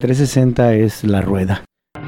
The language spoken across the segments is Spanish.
360 es la rueda.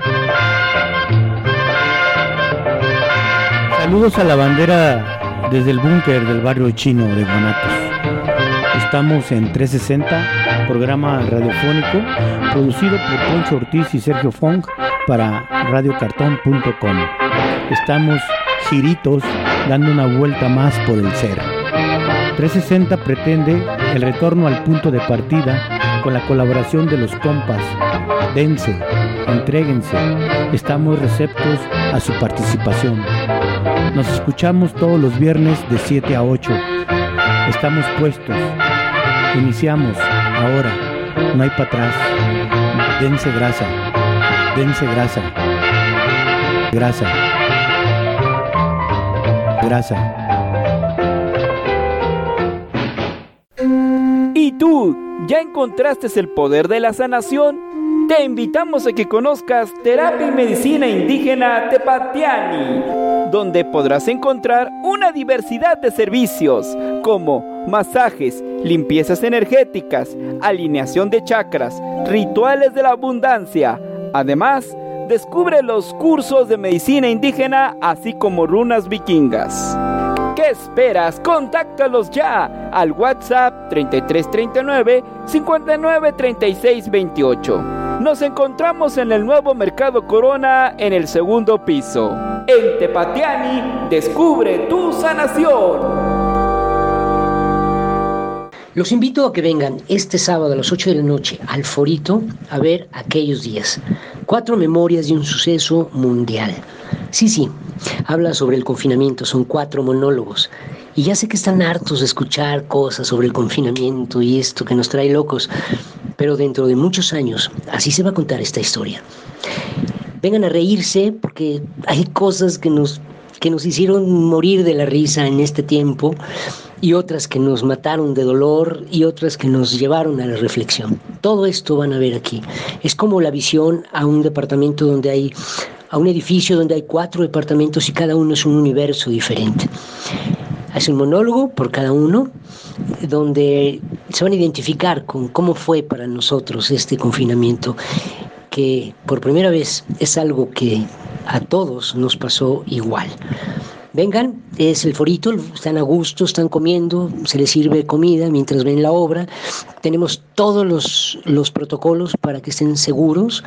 Saludos a la bandera desde el búnker del barrio chino de Guanatos. Estamos en 360, programa radiofónico producido por Poncho Ortiz y Sergio Fong para radiocartón.com. Estamos giritos dando una vuelta más por el ser. 360 pretende el retorno al punto de partida con la colaboración de los compas. Dense, entréguense, estamos receptos a su participación. Nos escuchamos todos los viernes de 7 a 8. Estamos puestos. Iniciamos ahora. No hay para atrás. Dense grasa. Dense grasa. Grasa. Grasa. ¿Y tú? ¿Ya encontraste el poder de la sanación? Te invitamos a que conozcas Terapia y Medicina Indígena Tepatiani, donde podrás encontrar una diversidad de servicios como masajes, limpiezas energéticas, alineación de chakras, rituales de la abundancia. Además, descubre los cursos de medicina indígena, así como runas vikingas. ¿Qué esperas? Contáctalos ya al WhatsApp 3339 59 36 28. Nos encontramos en el nuevo Mercado Corona en el segundo piso. En Tepatiani, descubre tu sanación. Los invito a que vengan este sábado a las 8 de la noche al Forito a ver Aquellos días. 4 memorias de un suceso mundial. Sí, habla sobre el confinamiento, son 4 monólogos. Y ya sé que están hartos de escuchar cosas sobre el confinamiento y esto que nos trae locos, pero dentro de muchos años así se va a contar esta historia. Vengan a reírse porque hay cosas que nos hicieron morir de la risa en este tiempo y otras que nos mataron de dolor y otras que nos llevaron a la reflexión. Todo esto van a ver aquí. Es como la visión a un departamento a un edificio donde hay 4 departamentos y cada uno es un universo diferente. Es un monólogo por cada uno, donde se van a identificar con cómo fue para nosotros este confinamiento, que por primera vez es algo que a todos nos pasó igual. Vengan, es el Forito, están a gusto, están comiendo, se les sirve comida mientras ven la obra. Tenemos todos los protocolos para que estén seguros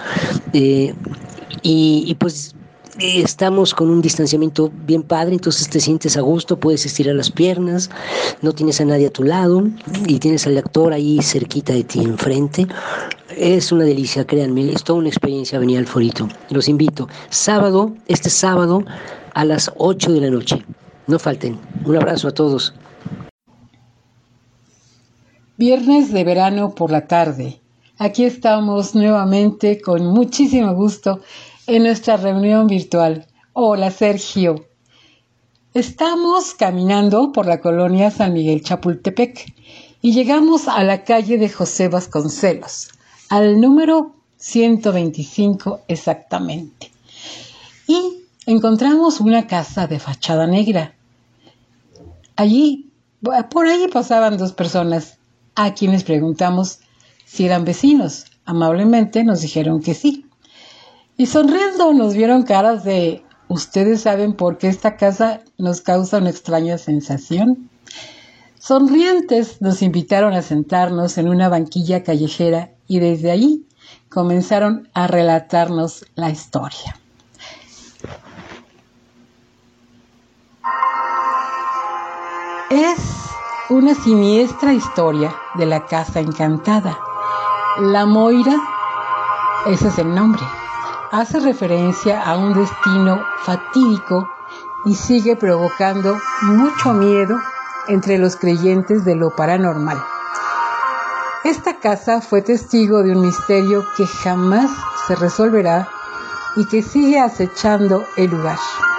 y pues estamos con un distanciamiento bien padre, entonces te sientes a gusto, puedes estirar las piernas, no tienes a nadie a tu lado y tienes al actor ahí cerquita de ti enfrente. Es una delicia, créanme, es toda una experiencia venir al Forito. Los invito, este sábado a las 8 de la noche. No falten. Un abrazo a todos. Viernes de verano por la tarde. Aquí estamos nuevamente con muchísimo gusto en nuestra reunión virtual. Hola, Sergio. Estamos caminando por la colonia San Miguel Chapultepec y llegamos a la calle de José Vasconcelos, al número 125 exactamente. Y encontramos una casa de fachada negra. Por allí pasaban 2 personas a quienes preguntamos si eran vecinos. Amablemente nos dijeron que sí. Y sonriendo nos vieron caras de ¿ustedes saben por qué esta casa nos causa una extraña sensación? Sonrientes nos invitaron a sentarnos en una banquilla callejera y desde ahí comenzaron a relatarnos la historia. Es una siniestra historia de la casa encantada. La Moira, ese es el nombre, hace referencia a un destino fatídico y sigue provocando mucho miedo entre los creyentes de lo paranormal. Esta casa fue testigo de un misterio que jamás se resolverá y que sigue acechando el lugar.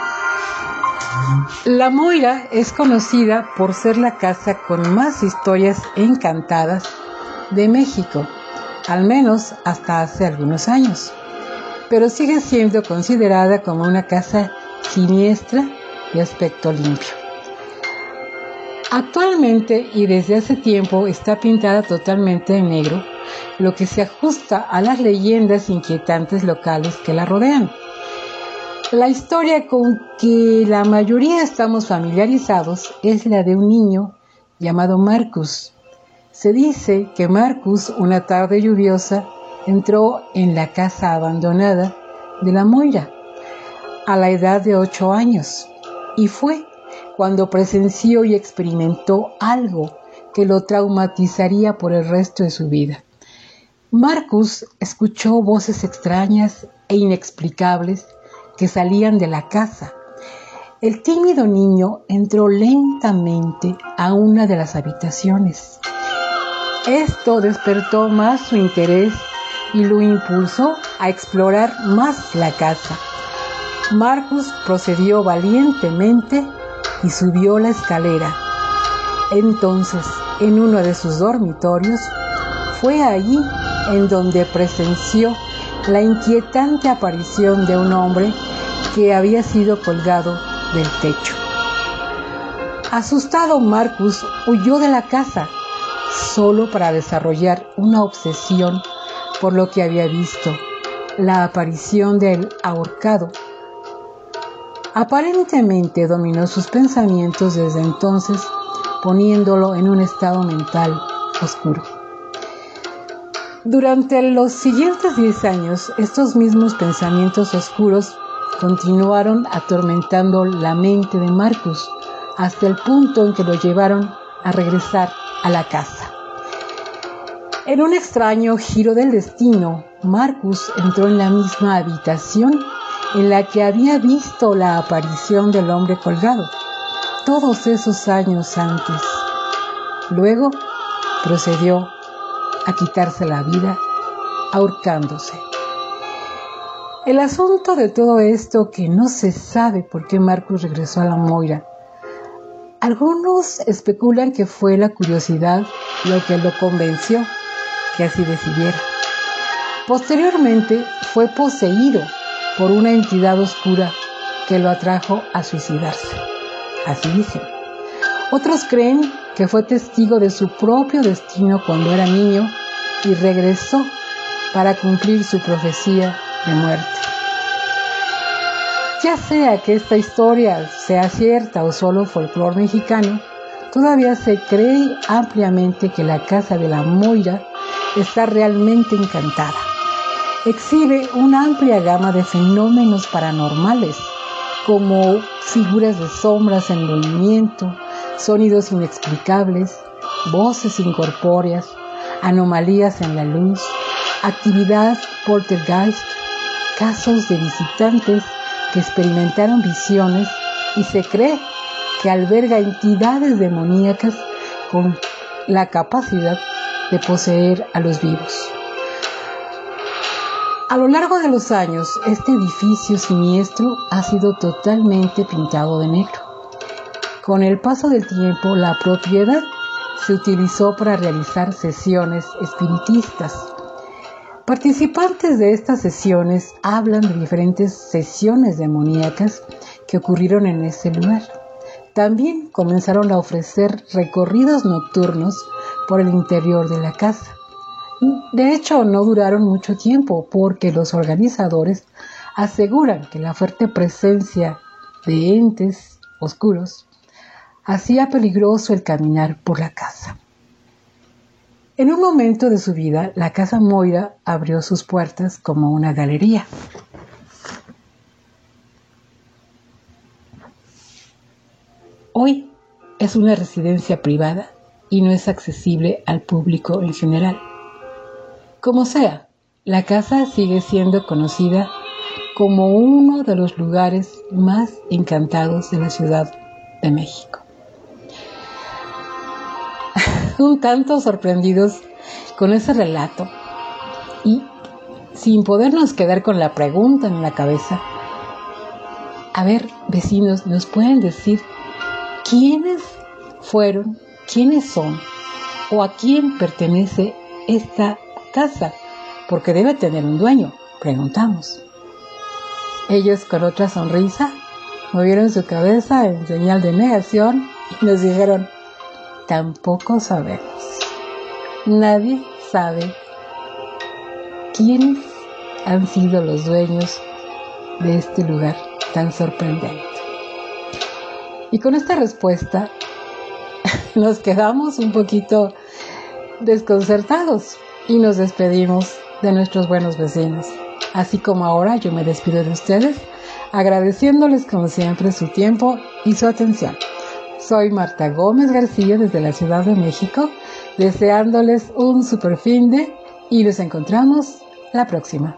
La Moira es conocida por ser la casa con más historias encantadas de México, al menos hasta hace algunos años, pero sigue siendo considerada como una casa siniestra de aspecto limpio. Actualmente y desde hace tiempo está pintada totalmente en negro lo que se ajusta a las leyendas inquietantes locales que la rodean. La historia con que la mayoría estamos familiarizados es la de un niño llamado Marcus. Se dice que Marcus, una tarde lluviosa, entró en la casa abandonada de la Moira a la edad de 8 años, y fue cuando presenció y experimentó algo que lo traumatizaría por el resto de su vida. Marcus escuchó voces extrañas e inexplicables que salían de la casa. El tímido niño entró lentamente a una de las habitaciones. Esto despertó más su interés y lo impulsó a explorar más la casa. Marcus procedió valientemente y subió la escalera. Entonces, en uno de sus dormitorios, fue allí en donde presenció la inquietante aparición de un hombre que había sido colgado del techo. Asustado, Marcus huyó de la casa, solo para desarrollar una obsesión por lo que había visto, la aparición del ahorcado. Aparentemente dominó sus pensamientos desde entonces, poniéndolo en un estado mental oscuro. Durante los siguientes 10 años, estos mismos pensamientos oscuros continuaron atormentando la mente de Marcus hasta el punto en que lo llevaron a regresar a la casa. En un extraño giro del destino, Marcus entró en la misma habitación en la que había visto la aparición del hombre colgado todos esos años antes. Luego procedió a quitarse la vida ahorcándose. El asunto de todo esto que no se sabe por qué Marcus regresó a la Moira. Algunos especulan que fue la curiosidad lo que lo convenció que así decidiera. Posteriormente fue poseído por una entidad oscura que lo atrajo a suicidarse. Así dicen. Otros creen que fue testigo de su propio destino cuando era niño y regresó para cumplir su profecía de muerte. Ya sea que esta historia sea cierta o solo folclore mexicano, todavía se cree ampliamente que la casa de la Moira está realmente encantada. Exhibe una amplia gama de fenómenos paranormales, como figuras de sombras en movimiento, sonidos inexplicables, voces incorpóreas, anomalías en la luz, actividad poltergeist, casos de visitantes que experimentaron visiones, y se cree que alberga entidades demoníacas con la capacidad de poseer a los vivos. A lo largo de los años, este edificio siniestro ha sido totalmente pintado de negro. Con el paso del tiempo, la propiedad se utilizó para realizar sesiones espiritistas. Participantes de estas sesiones hablan de diferentes sesiones demoníacas que ocurrieron en ese lugar. También comenzaron a ofrecer recorridos nocturnos por el interior de la casa. De hecho, no duraron mucho tiempo porque los organizadores aseguran que la fuerte presencia de entes oscuros hacía peligroso el caminar por la casa. En un momento de su vida, la casa Moira abrió sus puertas como una galería. Hoy es una residencia privada y no es accesible al público en general. Como sea, la casa sigue siendo conocida como uno de los lugares más encantados de la Ciudad de México. Un tanto sorprendidos con ese relato y sin podernos quedar con la pregunta en la cabeza. A ver, vecinos, ¿nos pueden decir quiénes fueron, quiénes son o a quién pertenece esta casa? Porque debe tener un dueño, preguntamos. Ellos, con otra sonrisa, movieron su cabeza en señal de negación y nos dijeron: tampoco sabemos. Nadie sabe ¿quiénes han sido los dueños de este lugar tan sorprendente? Y con esta respuesta nos quedamos un poquito desconcertados y nos despedimos de nuestros buenos vecinos. Así como ahora yo me despido de ustedes, agradeciéndoles como siempre su tiempo y su atención. Soy Marta Gómez García desde la Ciudad de México, deseándoles un super finde y nos encontramos la próxima.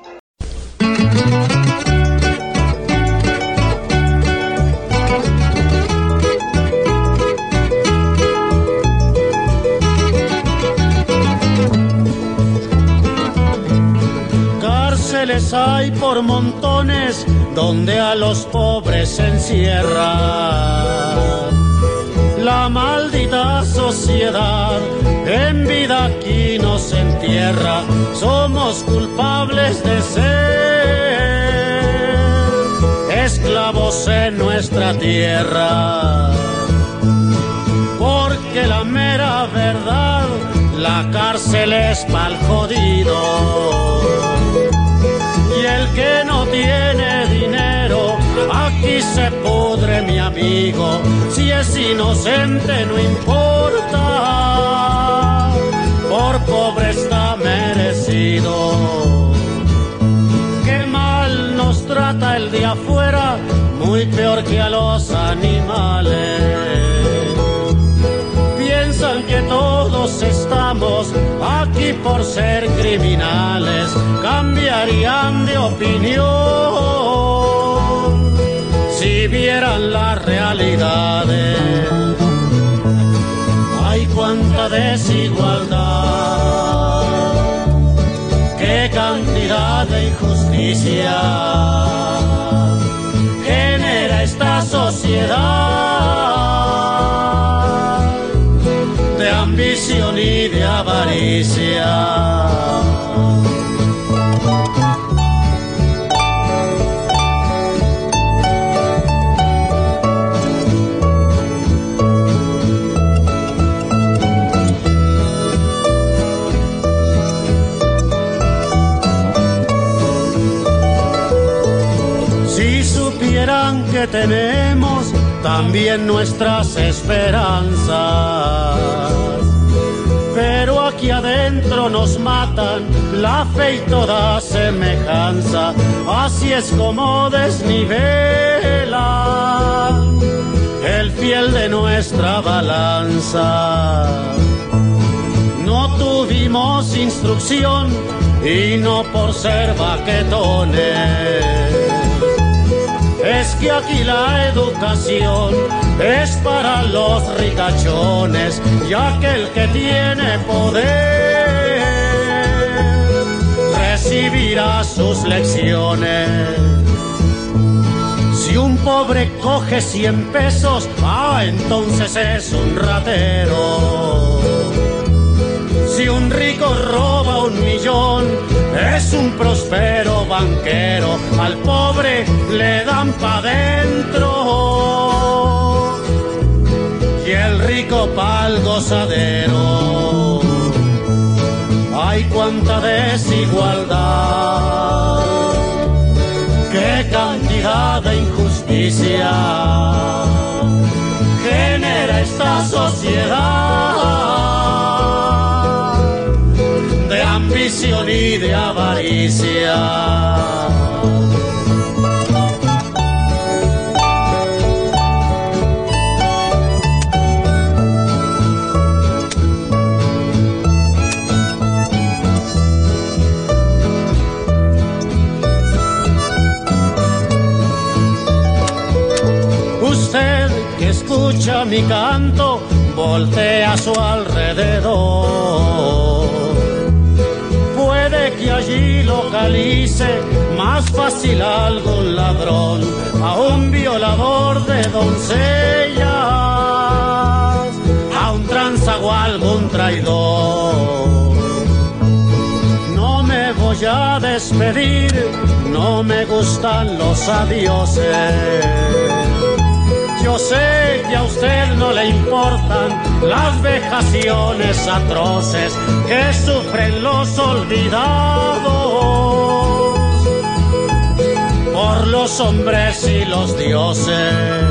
Cárceles hay por montones donde a los pobres se encierra la maldita sociedad. En vida aquí nos entierra, somos culpables de ser esclavos en nuestra tierra, porque la mera verdad, la cárcel es pa'l jodido. Y el que no tiene dinero, aquí se pudre, mi amigo. Si es inocente no importa, por pobre está merecido. Qué mal nos trata el de afuera, muy peor que a los animales. Piensan que todos estamos aquí por ser criminales, cambiarían de opinión si vieran las realidades. Hay cuánta desigualdad, qué cantidad de injusticia genera esta sociedad de ambición y de avaricia. Si supieran que tenemos también nuestras esperanzas, pero aquí adentro nos matan la fe y toda semejanza. Así es como desnivela el fiel de nuestra balanza. No tuvimos instrucción y no por ser baquetones, es que aquí la educación es para los ricachones, y aquel que tiene poder recibirá sus lecciones. Si un pobre coge 100 pesos, entonces es un ratero. Si un rico roba 1 millón, es un próspero banquero. Al pobre le dan pa' dentro y el rico pa'l gozadero. Hay cuánta desigualdad, qué cantidad de injusticia genera esta sociedad de ambición y de avaricia. Usted que escucha mi canto, voltea a su alrededor. Puede que allí localice más fácil a algún ladrón, a un violador de doncellas, a un tranza o a algún traidor. No me voy a despedir, no me gustan los adioses. Yo sé que a usted no le importan las vejaciones atroces que sufren los olvidados por los hombres y los dioses.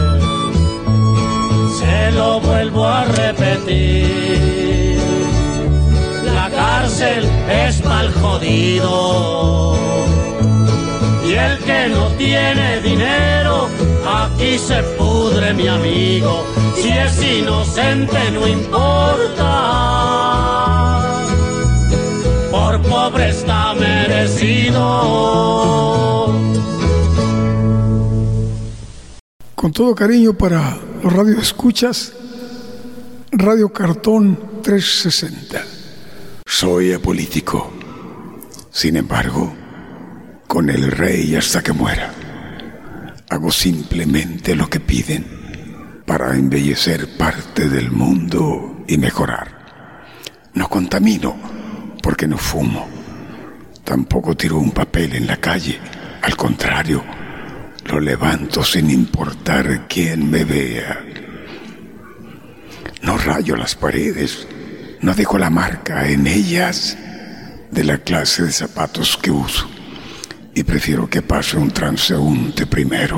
Se lo vuelvo a repetir, la cárcel es mal jodido y el que no tiene dinero aquí se pudre, mi amigo. Si es inocente no importa, por pobre está merecido. Con todo cariño para los radioescuchas, Radio Cartón 360. Soy apolítico, sin embargo, con el rey hasta que muera. Hago simplemente lo que piden para embellecer parte del mundo y mejorar. No contamino porque no fumo. Tampoco tiro un papel en la calle. Al contrario, lo levanto sin importar quién me vea. No rayo las paredes. No dejo la marca en ellas de la clase de zapatos que uso. Y prefiero que pase un transeúnte primero.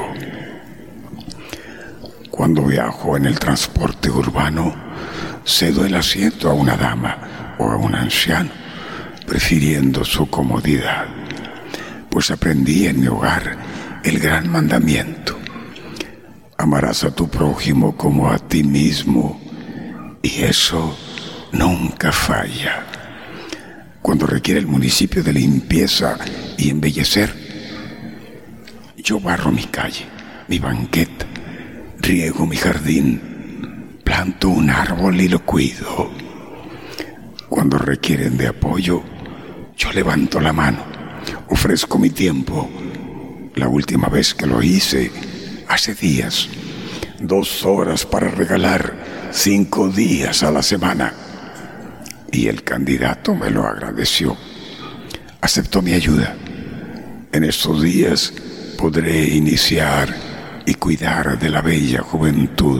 Cuando viajo en el transporte urbano, cedo el asiento a una dama o a un anciano, prefiriendo su comodidad. Pues aprendí en mi hogar el gran mandamiento: amarás a tu prójimo como a ti mismo, y eso nunca falla. Cuando requiere el municipio de limpieza y embellecer, yo barro mi calle, mi banqueta, riego mi jardín, planto un árbol y lo cuido. Cuando requieren de apoyo, yo levanto la mano, ofrezco mi tiempo. La última vez que lo hice, hace días, 2 horas para regalar 5 días a la semana. Y el candidato me lo agradeció. Aceptó mi ayuda. En estos días podré iniciar y cuidar de la bella juventud.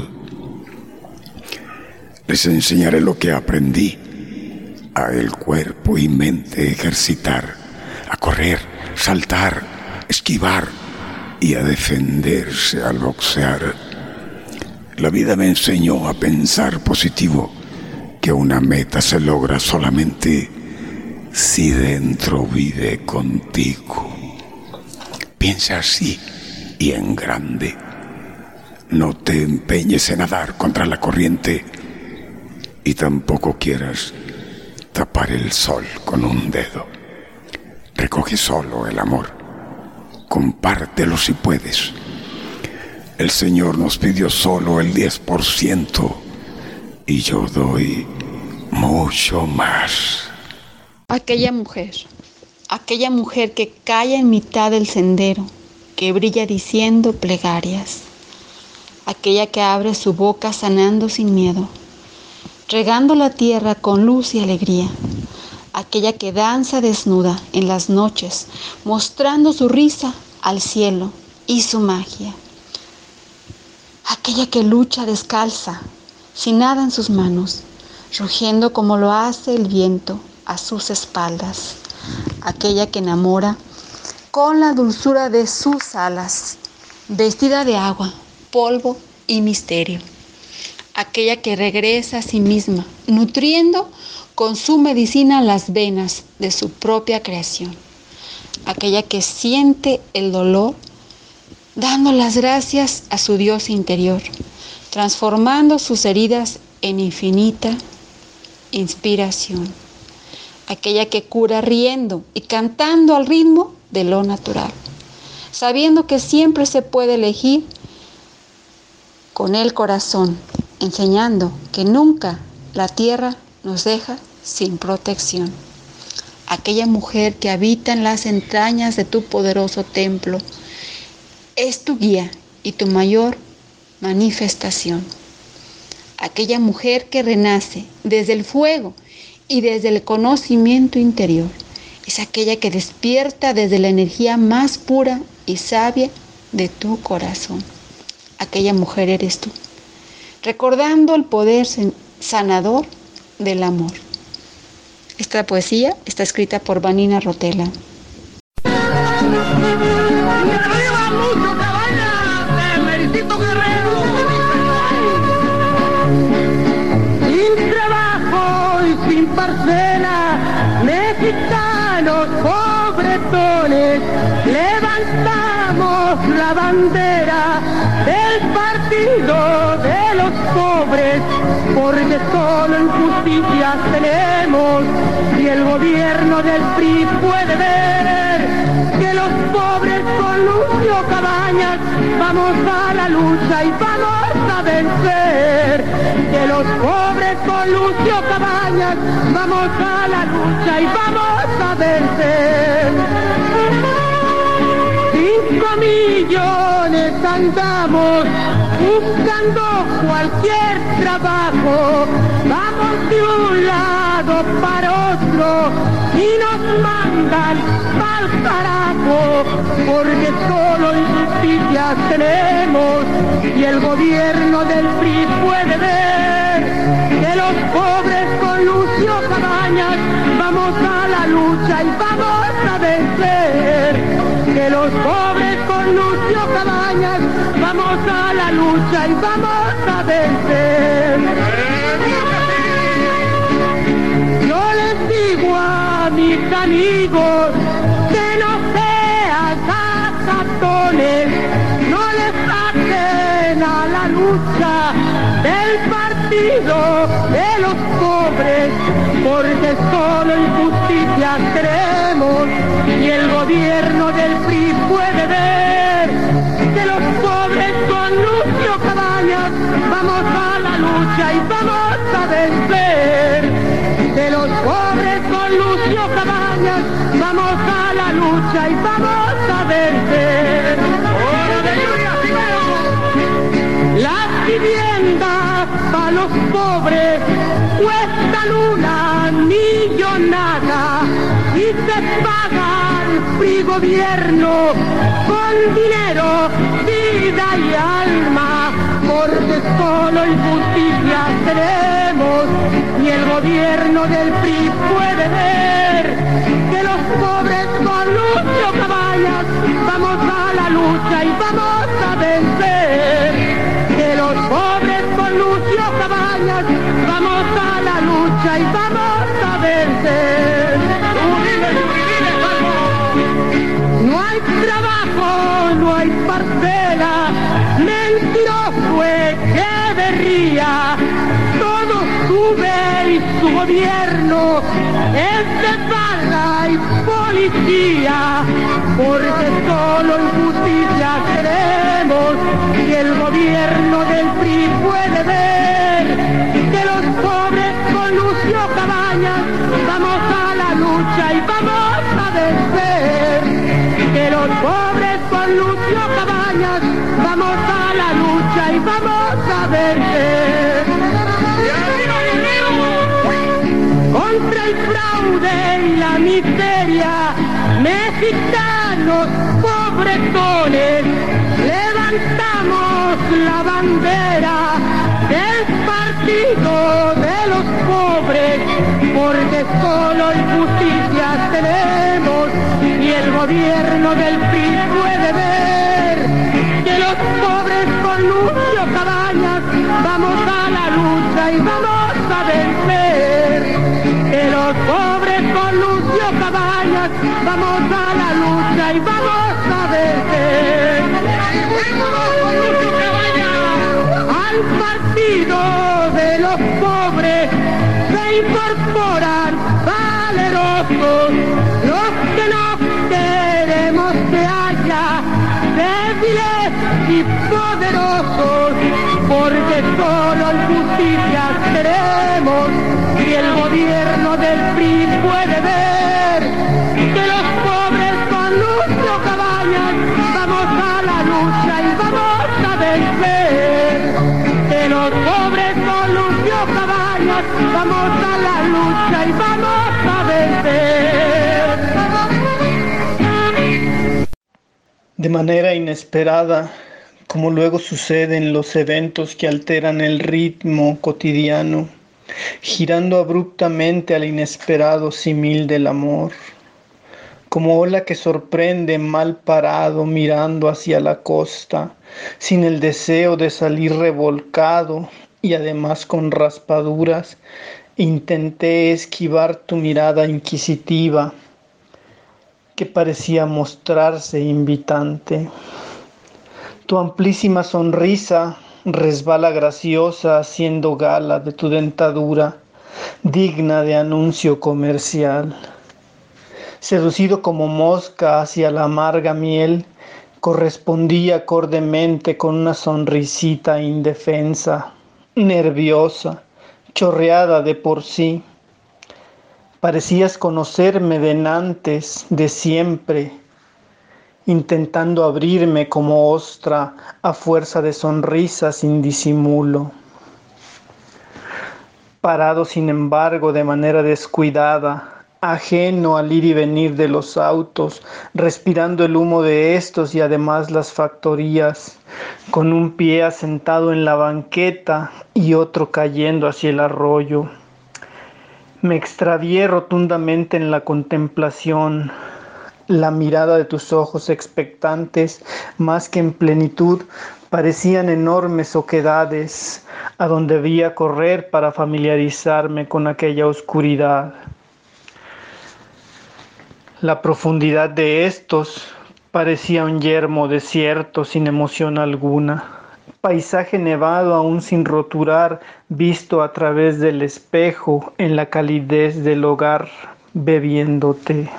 Les enseñaré lo que aprendí: a el cuerpo y mente ejercitar, a correr, saltar, esquivar y a defenderse al boxear. La vida me enseñó a pensar positivo, que una meta se logra solamente si dentro vive contigo. Piensa así y en grande. No te empeñes en nadar contra la corriente y tampoco quieras tapar el sol con un dedo. Recoge solo el amor. Compártelo si puedes. El Señor nos pidió solo el 10% y yo doy mucho más. Aquella mujer que calla en mitad del sendero, que brilla diciendo plegarias, aquella que abre su boca sanando sin miedo, regando la tierra con luz y alegría, aquella que danza desnuda en las noches, mostrando su risa al cielo y su magia, aquella que lucha descalza, sin nada en sus manos, rugiendo como lo hace el viento a sus espaldas, aquella que enamora con la dulzura de sus alas, vestida de agua, polvo y misterio, aquella que regresa a sí misma, nutriendo con su medicina las venas de su propia creación, aquella que siente el dolor, dando las gracias a su Dios interior, transformando sus heridas en infinita inspiración, aquella que cura riendo y cantando al ritmo de lo natural, sabiendo que siempre se puede elegir con el corazón, enseñando que nunca la tierra nos deja sin protección. Aquella mujer que habita en las entrañas de tu poderoso templo es tu guía y tu mayor manifestación. Aquella mujer que renace desde el fuego y desde el conocimiento interior es aquella que despierta desde la energía más pura y sabia de tu corazón. aquella mujer eres tú, recordando el poder sanador del amor. Esta poesía está escrita por Vanina Rotella. Sin trabajo y sin parcela, mexicanos pobretones, levantamos la bandera del partido de los pobres, porque solo injusticias tenemos y el gobierno del PRI puede ver que los pobres con Lucio Cabañas vamos a la lucha y vamos a vencer, que los pobres con Lucio Cabañas vamos a la lucha y vamos a vencer. 5 millones andamos buscando cualquier trabajo, vamos de un lado para otro y nos mandan pa'l carajo, porque solo injusticias tenemos y el gobierno del PRI puede ver que los pobres con Lucio Cabañas vamos a la lucha y vamos a vencer, que los pobres con Lucio Cabañas vamos a la lucha y vamos a vencer. Yo les digo a mis amigos que no sean gastatones, no les saquen a la lucha del partido de los pobres, porque solo injusticias queremos y el gobierno del PRI puede ver que los pobres con Lucio Cabañas vamos a la lucha y vamos a vencer, que los pobres con Lucio Cabañas vamos a la lucha y vamos a vencer. Las viviendas para los pobres cuestan una millonada y se paga el PRI gobierno con dinero, vida y alma, porque solo injusticias tenemos y el gobierno del PRI puede ver que los pobres con Lucio Cabañas vamos a la lucha y vamos a vencer, que los pobres con Lucio Cabañas vamos a la lucha y vamos a vencer. No hay trabajo, no hay parcela, mentiroso Echeverría, todo sube y su gobierno es de bala y policía, porque solo injusticia queremos y el gobierno del PRI puede ver que los pobres con Lucio Cabañas vamos a la lucha y vamos a vencer, que los pobres con Lucio Cabañas vamos a la lucha y vamos a vencer. Contra el fraude y la miseria, mexicanos pobretones, levantamos la bandera del partido de los pobres, porque solo injusticias tenemos y el gobierno del PRI puede ver que los pobres con Lucio Cabañas vamos a la lucha y vamos a vencer, que los pobres con Lucio Cabañas vamos a la lucha y vamos a vencer. Al partido de los pobres se incorporan valerosos los que no queremos que haya débiles y poderosos, porque solo injusticias queremos y el gobierno del PRI puede ver que los pobres con Lucio Cabañas vamos a la lucha y vamos a vencer, que los pobres con Lucio Cabañas vamos a la lucha y vamos a vencer. De manera inesperada, como luego suceden los eventos que alteran el ritmo cotidiano, girando abruptamente al inesperado símil del amor, como ola que sorprende mal parado mirando hacia la costa, sin el deseo de salir revolcado y además con raspaduras. Intenté esquivar tu mirada inquisitiva, que parecía mostrarse invitante. Tu amplísima sonrisa resbala graciosa haciendo gala de tu dentadura, digna de anuncio comercial. Seducido como mosca hacia la amarga miel, correspondí acordemente con una sonrisita indefensa, nerviosa, chorreada de por sí. Parecías conocerme de antes, de siempre, intentando abrirme como ostra a fuerza de sonrisas sin disimulo. Parado, sin embargo, de manera descuidada, ajeno al ir y venir de los autos, respirando el humo de estos y además las factorías, con un pie asentado en la banqueta y otro cayendo hacia el arroyo. Me extravié rotundamente en la contemplación. La mirada de tus ojos expectantes, más que en plenitud, parecían enormes oquedades, a donde debía correr para familiarizarme con aquella oscuridad. La profundidad de estos parecía un yermo desierto sin emoción alguna, paisaje nevado aún sin roturar, visto a través del espejo en la calidez del hogar, bebiéndote.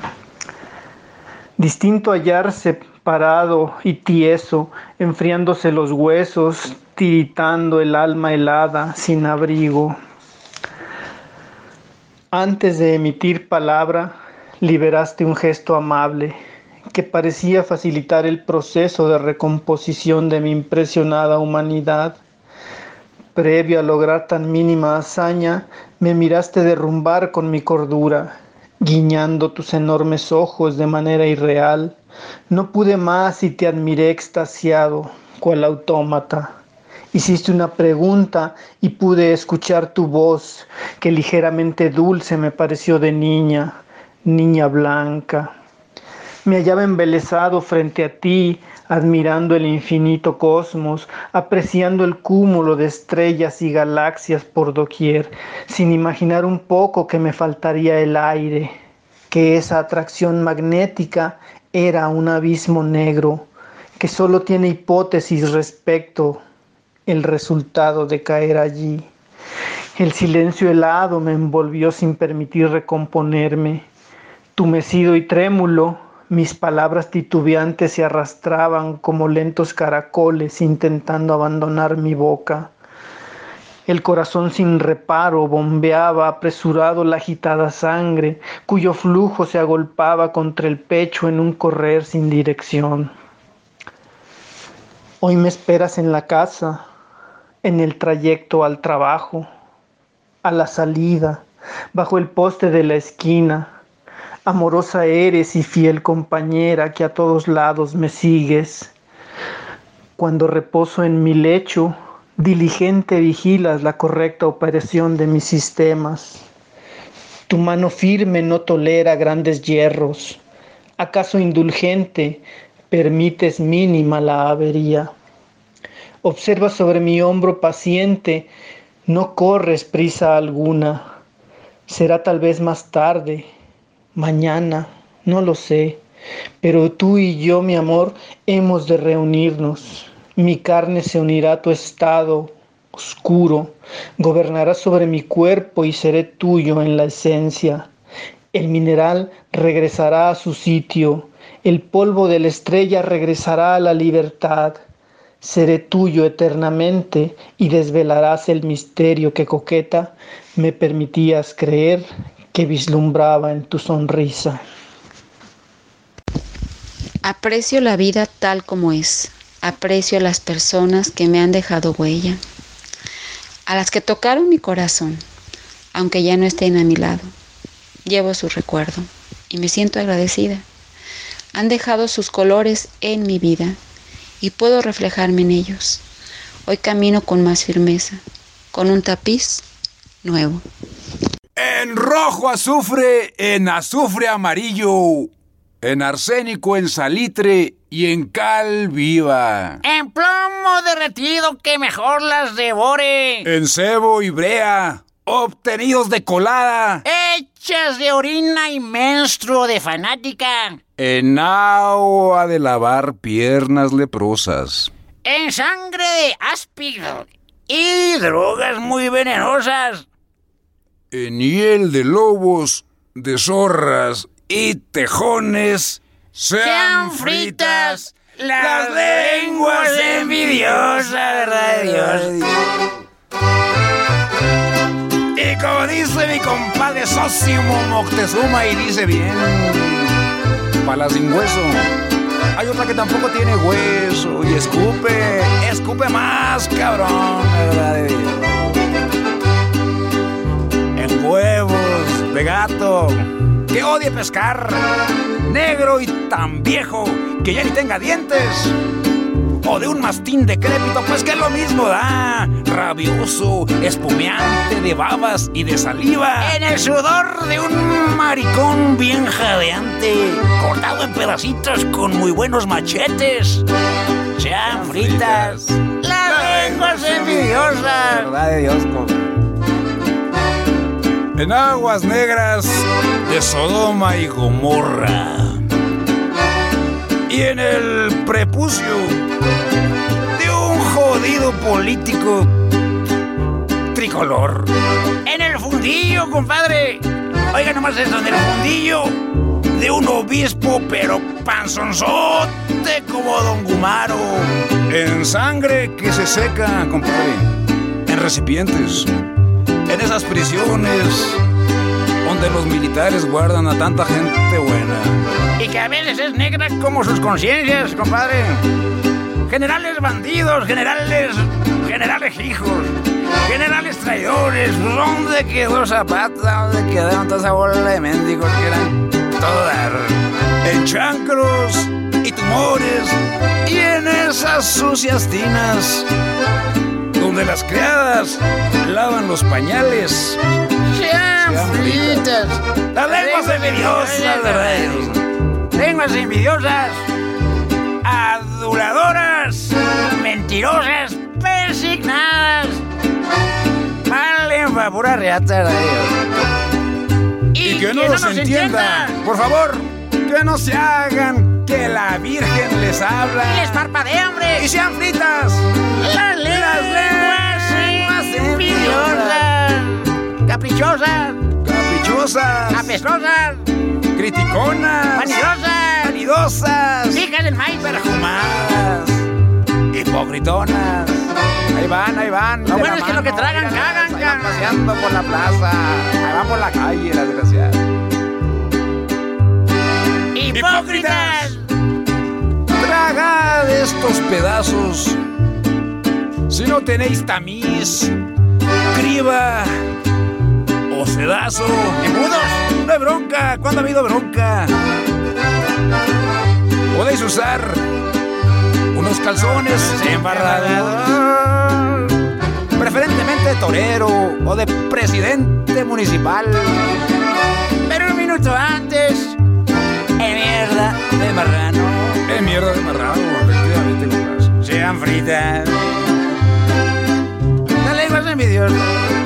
Distinto hallarse parado y tieso, enfriándose los huesos, tiritando el alma helada, sin abrigo. Antes de emitir palabra, liberaste un gesto amable que parecía facilitar el proceso de recomposición de mi impresionada humanidad. Previo a lograr tan mínima hazaña, me miraste derrumbar con mi cordura, guiñando tus enormes ojos de manera irreal. No pude más y te admiré extasiado, cual autómata. Hiciste una pregunta y pude escuchar tu voz, que ligeramente dulce me pareció de niña blanca. Me hallaba embelesado frente a ti, admirando el infinito cosmos, apreciando el cúmulo de estrellas y galaxias por doquier, sin imaginar un poco que me faltaría el aire, que esa atracción magnética era un abismo negro, que solo tiene hipótesis respecto el resultado de caer allí. El silencio helado me envolvió sin permitir recomponerme. Tumecido y trémulo, mis palabras titubeantes se arrastraban como lentos caracoles intentando abandonar mi boca. El corazón sin reparo bombeaba apresurado la agitada sangre, cuyo flujo se agolpaba contra el pecho en un correr sin dirección. Hoy me esperas en la casa, en el trayecto al trabajo, a la salida, bajo el poste de la esquina. Amorosa eres y fiel compañera que a todos lados me sigues. Cuando reposo en mi lecho, diligente vigilas la correcta operación de mis sistemas. Tu mano firme no tolera grandes hierros. ¿Acaso indulgente permites mínima la avería? Observas sobre mi hombro paciente, no corres prisa alguna. Será tal vez más tarde, mañana, no lo sé, pero tú y yo, mi amor, hemos de reunirnos. Mi carne se unirá a tu estado oscuro, gobernará sobre mi cuerpo y seré tuyo en la esencia. El mineral regresará a su sitio, el polvo de la estrella regresará a la libertad. Seré tuyo eternamente y desvelarás el misterio que coqueta me permitías creer que vislumbraba en tu sonrisa. Aprecio la vida tal como es. Aprecio a las personas que me han dejado huella, a las que tocaron mi corazón, aunque ya no estén a mi lado. Llevo su recuerdo y me siento agradecida. Han dejado sus colores en mi vida y puedo reflejarme en ellos. Hoy camino con más firmeza, con un tapiz nuevo. En rojo azufre, en azufre amarillo, en arsénico, en salitre y en cal viva. En plomo derretido que mejor las devore. En sebo y brea, obtenidos de colada. Hechas de orina y menstruo de fanática. En agua de lavar piernas leprosas. En sangre de áspid y drogas muy venenosas. En hiel de lobos, de zorras y tejones. Sean fritas las lenguas envidiosas, verdad de Dios. Y como dice mi compadre Sósimo Moctezuma, y dice bien, pala sin hueso. Hay otra que tampoco tiene hueso y escupe más, cabrón, verdad de Dios. En huevos de gato que odie pescar, negro y tan viejo que ya ni tenga dientes, o de un mastín decrépito, pues que es lo mismo da, rabioso, espumeante de babas y de saliva, en el sudor de un maricón bien jadeante, cortado en pedacitos con muy buenos machetes. Sean fritas las lenguas envidiosas, verdad de Dios, en aguas negras de Sodoma y Gomorra, y en el prepucio de un jodido político tricolor. En el fundillo, compadre. Oiga nomás eso, en el fundillo de un obispo pero panzonzote como Don Gumaro. En sangre que se seca, compadre, en recipientes, en esas prisiones donde los militares guardan a tanta gente buena. Y que a veces es negra como sus conciencias, compadre. Generales bandidos, generales hijos, generales traidores. ¿Dónde quedó Zapata? ¿Dónde quedaron toda esa bola de mendigos que eran todas? En chancros y tumores y en esas sucias tinas donde las criadas lavan los pañales. Sean fritas las lenguas envidiosas, ¿verdad? Lenguas envidiosas, aduladoras, mentirosas, persignadas, valen pa' pura reata, y que no nos entienda, por favor, que no se hagan que la Virgen les habla y les parpadea, hombre, y sean fritas las lenguas envidiosas, caprichosas, apestosas, criticonas, vanidosas, hijas del maíz, perfumadas, hipocritonas. Ahí van. Lo bueno es que lo que tragan, cagan. Van paseando por la plaza, ahí van por la calle, las desgraciadas. ¡Hipócritas! Tragad estos pedazos. Si no tenéis tamiz, criba o sedazo. ¡Mudos! No hay bronca. ¿Cuándo ha habido bronca? Podéis usar unos calzones embarrados, preferentemente de torero o de presidente municipal. Pero un minuto antes, en mierda de marrano. En mierda de marrano, efectivamente, compas. Sean fritas las lenguas envidiosas.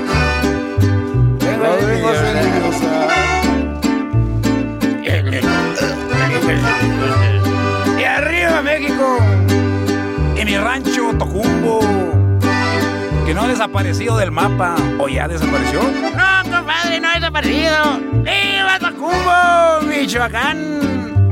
Y arriba México, en mi rancho Tocumbo, que no ha desaparecido del mapa, o ya desapareció. No, compadre, no ha desaparecido. ¡Viva Tocumbo, Michoacán!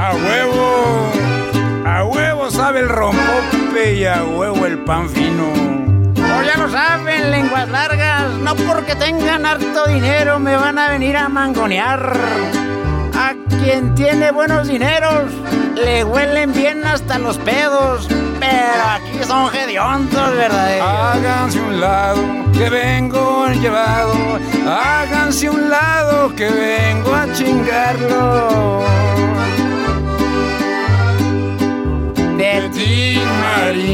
A huevo sabe el rompope y a huevo el pan fino. Pues ya lo saben, lenguas largas, no porque tengan harto dinero me van a venir a mangonear. A quien tiene buenos dineros le huelen bien hasta los pedos, pero aquí son hediondos, ¿verdad? Háganse un lado, que vengo llevado. Háganse un lado, que vengo a chingarlo. De ti, María.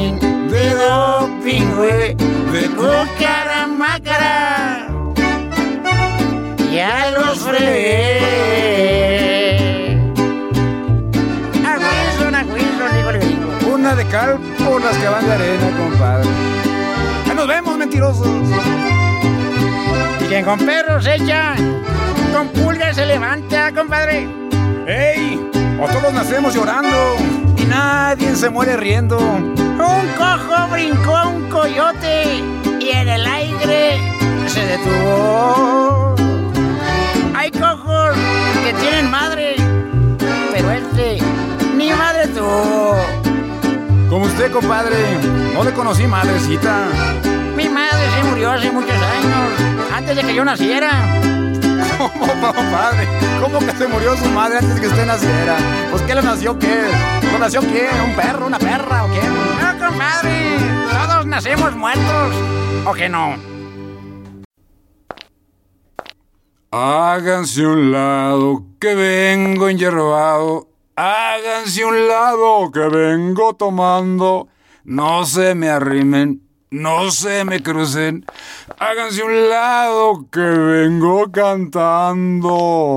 una de cal por las que van de arena, compadre. ¡Ya nos vemos, mentirosos! Y quien con perros echa, con pulgas se levanta, compadre. ¡Ey! O todos nacemos llorando y nadie se muere riendo. Un cojo brincó a un coyote y en el aire se detuvo. Hay cojos que tienen madre, pero este ni madre tuvo. Como usted, compadre, no le conocí madrecita. Mi madre se murió hace muchos años, antes de que yo naciera. ¿Cómo, compadre? ¿Cómo que se murió su madre antes de que usted naciera? Pues, ¿qué le nació qué? ¿No nació qué? ¿Un perro, una perra o qué? No, compadre, todos nacemos muertos, ¿o que no? Háganse un lado, que vengo enyerbado. Háganse un lado, que vengo tomando. No se me arrimen, no se me crucen. Háganse un lado, que vengo cantando.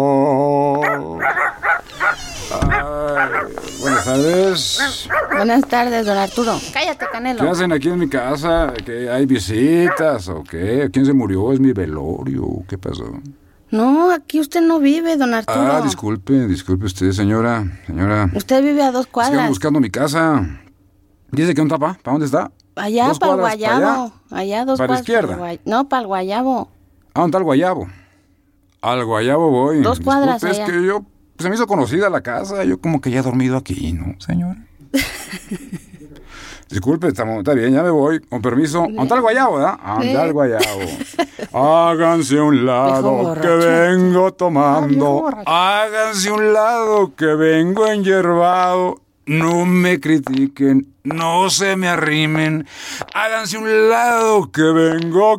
Buenas tardes. Buenas tardes, don Arturo. Cállate, Canelo. ¿Qué hacen aquí en mi casa? ¿Que hay visitas o qué? ¿Quién se murió? ¿Es mi velorio? ¿Qué pasó? No, aquí usted no vive, don Arturo. Disculpe usted, señora. Usted vive a 2 cuadras. Estoy buscando mi casa. Dice que un tapa. ¿Para dónde está? Allá, para el Guayabo. Allá 2 cuadras. ¿Para la izquierda? No, para el Guayabo. ¿Dónde está el Guayabo? Al Guayabo voy. 2 cuadras. Disculpe, allá. Es que yo... se me hizo conocida la casa. Yo como que ya he dormido aquí, ¿no, señora? Disculpe, está bien, ya me voy. Con permiso. ¿Dónde está el Guayabo, verdad? Anda el Guayabo. Háganse un lado, que vengo tomando. Háganse un lado, que vengo enyerbado. No me critiquen, no se me arrimen. Háganse un lado, que vengo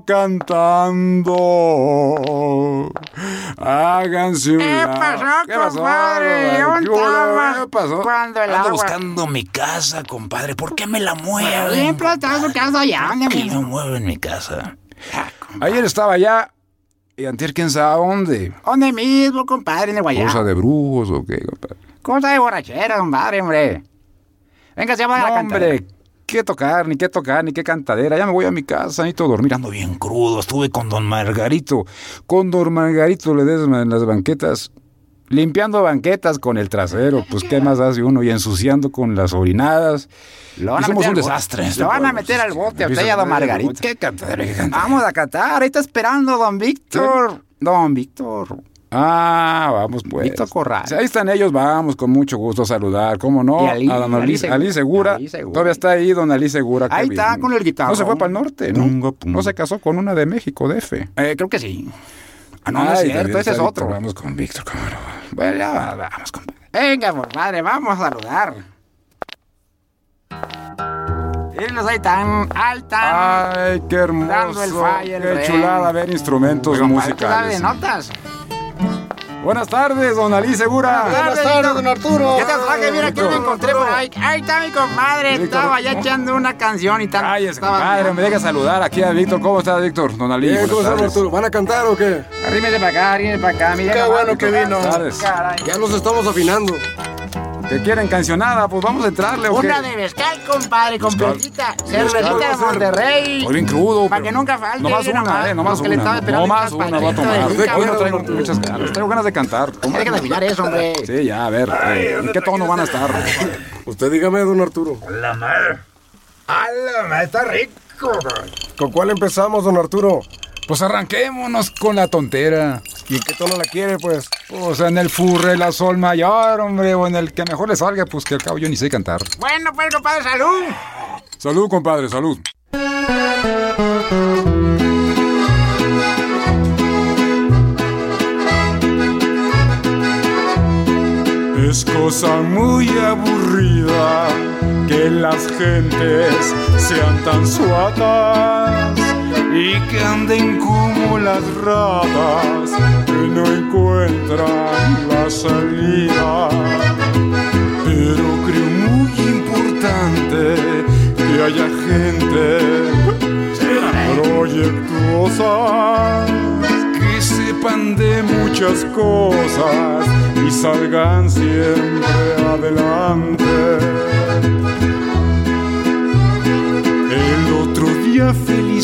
cantando. Háganse un lado. ¿Qué pasó, compadre? ¿Qué pasó? Cuando el Ando agua... buscando mi casa, compadre. ¿Por qué me la mueven? Siempre está su casa allá, ¿Por qué no mueven mi casa? Ayer estaba allá y antier quién sabe dónde. ¿Dónde mismo, compadre? En el Guayabo. ¿Cosa de brujos o qué, compadre? Cosa de borrachera, compadre, hombre. Venga, se va a la cantadera. Hombre, qué tocar, ni qué cantadera. Ya me voy a mi casa, necesito dormir. Ando bien crudo. Estuve con don Margarito. Con don Margarito Ledesma en las banquetas. Limpiando banquetas con el trasero. Pues, ¿qué más hace uno? Y ensuciando con las orinadas. Somos un desastre. Lo van a meter al bote a usted y a don Margarito. ¿Qué cantadera? Vamos a cantar. Ahí está esperando don Víctor. Don Víctor. Vamos pues. Víctor Corral. Ahí están ellos, vamos, con mucho gusto a saludar, ¿cómo no? Y a don Ali Segura. Todavía está ahí don Ali Segura. Ahí está, bien. Con el guitarra. No se fue para el norte, ¿no? No se casó con una de México, DF. Creo que sí. No es cierto, ese es otro. Vamos con Víctor, cabrón. Bueno, ya vamos, compadre. Venga, compadre, vamos a saludar. Mírenos ahí tan alta. Ay, qué hermoso. Dando el fallo, qué chulada ver instrumentos musicales. De notas. Buenas tardes, don Ali Segura. Buenas tardes, don Arturo. ¿Qué te traje? Mira, aquí me encontré por ahí. Ahí está mi compadre. Estaba ya echando una canción y tal. Ay, es compadre, me deja saludar aquí a Víctor. ¿Cómo está, Víctor? Don Ali. ¿Cómo está, Arturo? ¿Van a cantar o qué? Arrímese para acá, Mira, qué bueno que vino. Caray. Ya nos estamos afinando. ¿Qué quieren, cancionada? Pues vamos a entrarle, ¿o qué? Una de mezcal, compadre, completita. Cervecita de Monterrey. Hoy bien crudo. Para que nunca falte. Nomás una, nomás una. Nomás una voy a tomar. Hoy no traigo muchas ganas. Traigo ganas de cantar. Deja de mirar eso, hombre. Sí, ya, a ver. ¿En qué tono van a estar? Usted dígame, don Arturo. La madre. Está rico. ¿Con cuál empezamos, don Arturo? Pues arranquémonos con la tontera. ¿Y en qué tono la quiere, pues? Pues en el furre, la sol mayor, hombre, o en el que mejor le salga, pues que al cabo yo ni sé cantar. Bueno, pues, compadre, salud. Salud, compadre, salud. Es cosa muy aburrida que las gentes sean tan suatas y que anden como las ratas que no encuentran la salida. Pero creo muy importante que haya gente proyectuosa, que sepan de muchas cosas y salgan siempre adelante.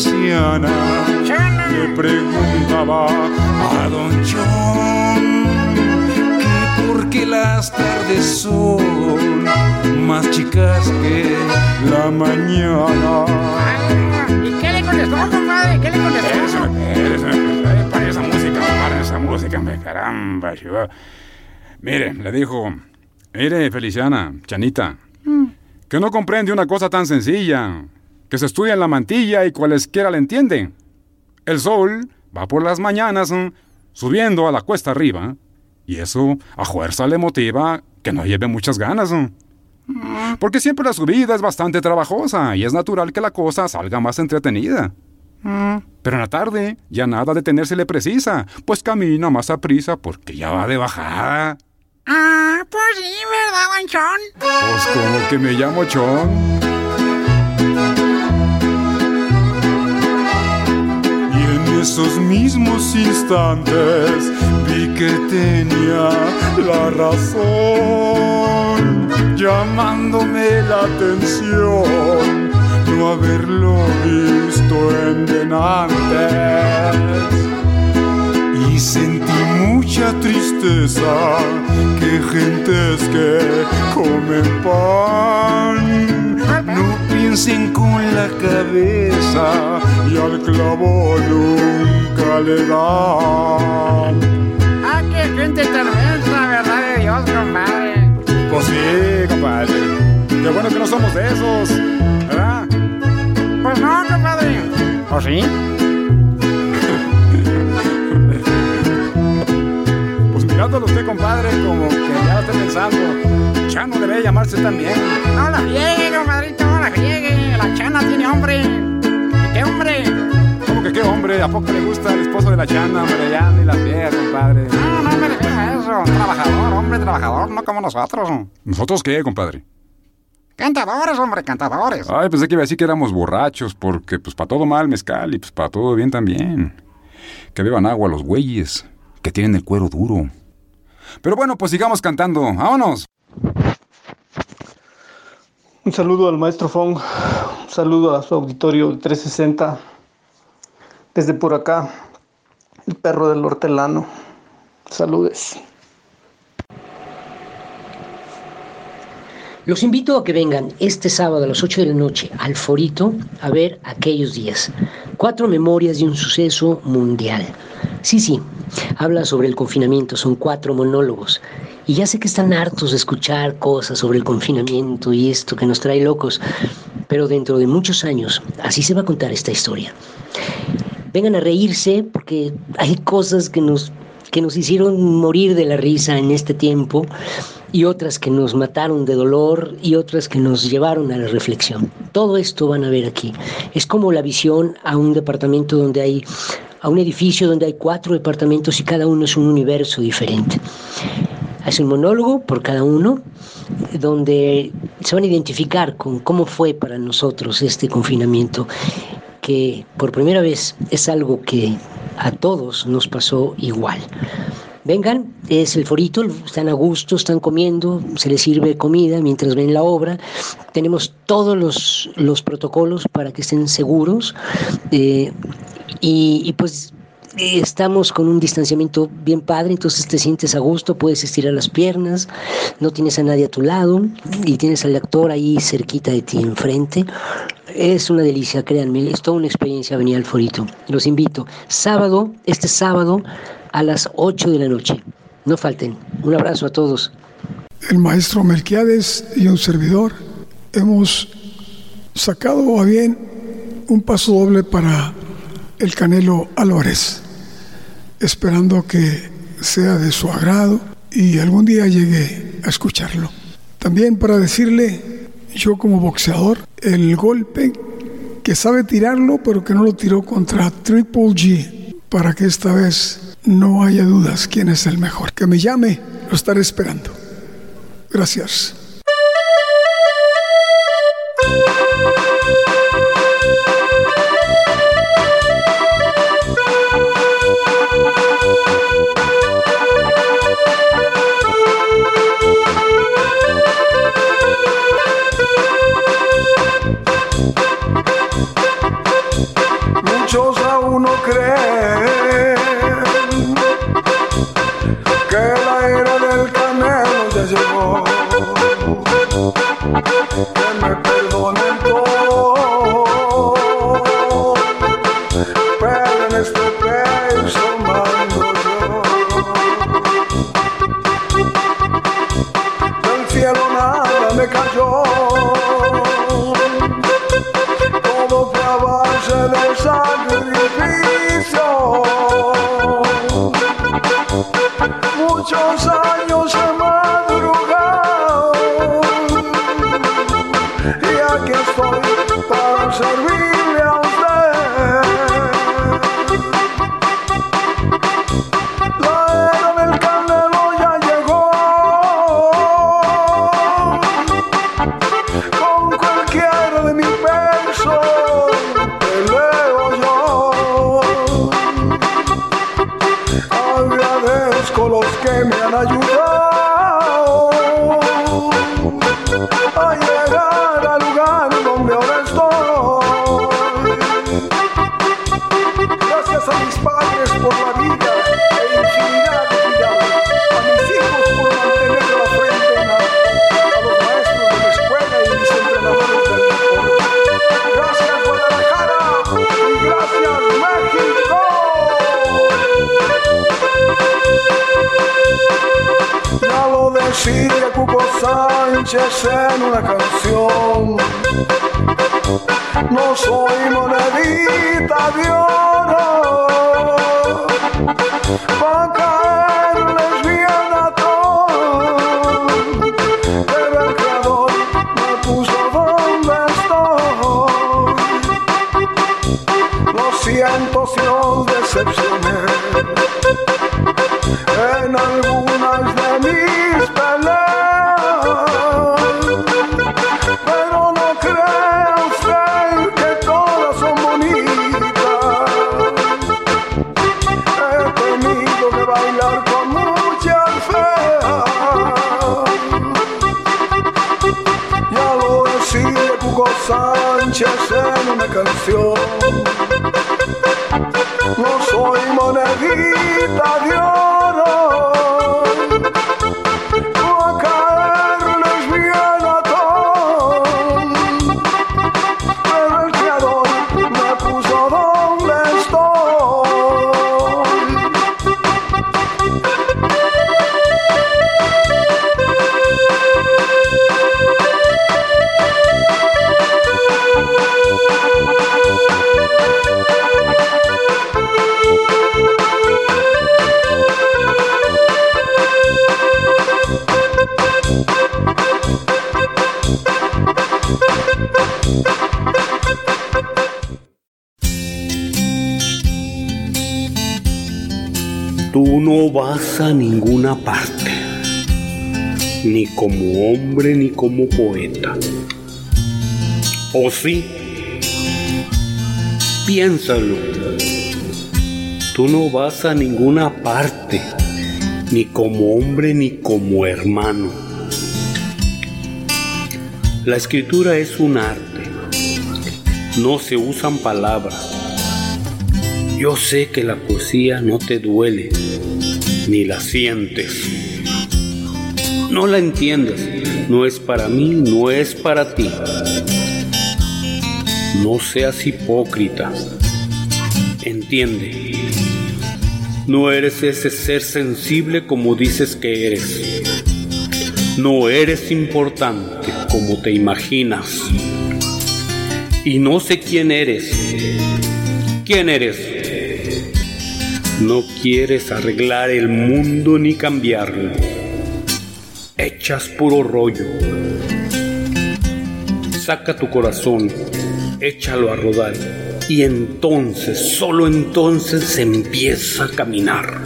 Feliciana le preguntaba a don John que por qué las tardes son más chicas que la mañana. ¿Y qué le contestó, compadre? ¿Qué le contestó? Para esa música, para esa música, me caramba, chiva. Mire, le dijo, mire, Feliciana, Chanita, que no comprende una cosa tan sencilla, que se estudia en la mantilla y cualesquiera le entienden. El sol va por las mañanas subiendo a la cuesta arriba, y eso a fuerza le motiva que no lleve muchas ganas. Porque siempre la subida es bastante trabajosa y es natural que la cosa salga más entretenida. Pero en la tarde ya nada de tenérsele precisa, pues camina más a prisa porque ya va de bajada. Ah, pues sí, ¿verdad, Banchón? Pues como que me llamo Chon. Y en esos mismos instantes vi que tenía la razón, llamándome la atención no haberlo visto en denantes. Y sentí mucha tristeza que gentes que comen pan no piensen con la cabeza y al clavo nunca le dan. Ah, qué gente tan mensa, verdad de Dios, compadre. Pues sí, compadre. Qué bueno que no somos de esos, ¿verdad? Pues no, compadre. ¿O sí? Mirándolo usted, compadre, como que ya lo está pensando. Chano debe llamarse también. No la friegue, compadrito, no la friegue. La Chana tiene hombre. ¿Y qué hombre? ¿Cómo que qué hombre? ¿A poco le gusta el esposo de la Chana, hombre? Ya ni la vieja, compadre. No me refiero a eso. Trabajador, hombre, trabajador, no como nosotros. ¿Nosotros qué, compadre? Cantadores, hombre, cantadores. Ay, pensé que iba a decir que éramos borrachos, porque pues para todo mal mezcal y pues para todo bien también. Que beban agua los güeyes, que tienen el cuero duro. Pero bueno, pues sigamos cantando. ¡Vámonos! Un saludo al maestro Fong, un saludo a su auditorio 360. Desde por acá, el perro del hortelano. Saludes. Los invito a que vengan este sábado a las 8 de la noche al Forito a ver aquellos días. 4 memorias de un suceso mundial. Sí, habla sobre el confinamiento, son 4 monólogos. Y ya sé que están hartos de escuchar cosas sobre el confinamiento y esto que nos trae locos, pero dentro de muchos años así se va a contar esta historia. Vengan a reírse porque hay cosas que nos hicieron morir de la risa en este tiempo y otras que nos mataron de dolor y otras que nos llevaron a la reflexión. Todo esto van a ver aquí. Es como la visión a un departamento a un edificio donde hay 4 departamentos y cada uno es un universo diferente. Es un monólogo por cada uno donde se van a identificar con cómo fue para nosotros este confinamiento, que por primera vez es algo que a todos nos pasó igual. Vengan, es el Forito, están a gusto, están comiendo, se les sirve comida mientras ven la obra. Tenemos todos los protocolos para que estén seguros y pues estamos con un distanciamiento bien padre, entonces te sientes a gusto, puedes estirar las piernas, no tienes a nadie a tu lado y tienes al actor ahí cerquita de ti enfrente. Es una delicia, créanme, es toda una experiencia venir al Forito. Los invito, este sábado a las 8 de la noche. No falten. Un abrazo a todos. El maestro Melquiades y un servidor hemos sacado a bien un paso doble para el Canelo Álvarez, esperando que sea de su agrado y algún día llegue a escucharlo. También para decirle, yo como boxeador, el golpe que sabe tirarlo, pero que no lo tiró contra Triple G, para que esta vez no haya dudas quién es el mejor. Que me llame, lo estaré esperando. Gracias. cayó. Todo fue a base de sacrificio. Muchos años he madrugado y aquí estoy para servirle a usted. La era del Canelo ya llegó. Con cualquiera de mi peso peleo yo. Agradezco los que me han ayudado a llegar al lugar donde ahora estoy. Gracias a mis padres por la vida e infinidad de cuidados, a mis hijos por mantener la frente en alto, a los maestros de la escuela y mis entrenadores del deporte. Gracias Guadalajara y gracias México. Ya lo decía Cuco Sánchez en una canción. No soy monedita de oro pa' caerles bien a todos, pero el creador me puso donde estoy. Lo siento si los decepcioné en algunas de mis peleas, pero no crea usted que todas son bonitas. He tenido que bailar con muchas feas. Ya lo decía Cuco Sánchez en una canción. No soy monedita de oro pa' caerles bien a todos, pero el creador me puso donde Tú no vas a ninguna parte, ni como hombre ni como poeta. ¿O sí? Piénsalo. Tú no vas a ninguna parte, ni como hombre ni como hermano. La escritura es un arte. No se usan palabras. Yo sé que la poesía no te duele, ni la sientes. No la entiendes, no es para mí, no es para ti. No seas hipócrita. Entiende. No eres ese ser sensible como dices que eres. No eres importante como te imaginas. Y no sé quién eres. ¿Quién eres? No quieres arreglar el mundo ni cambiarlo. Echas puro rollo. Saca tu corazón, échalo a rodar. Y entonces, solo entonces, se empieza a caminar.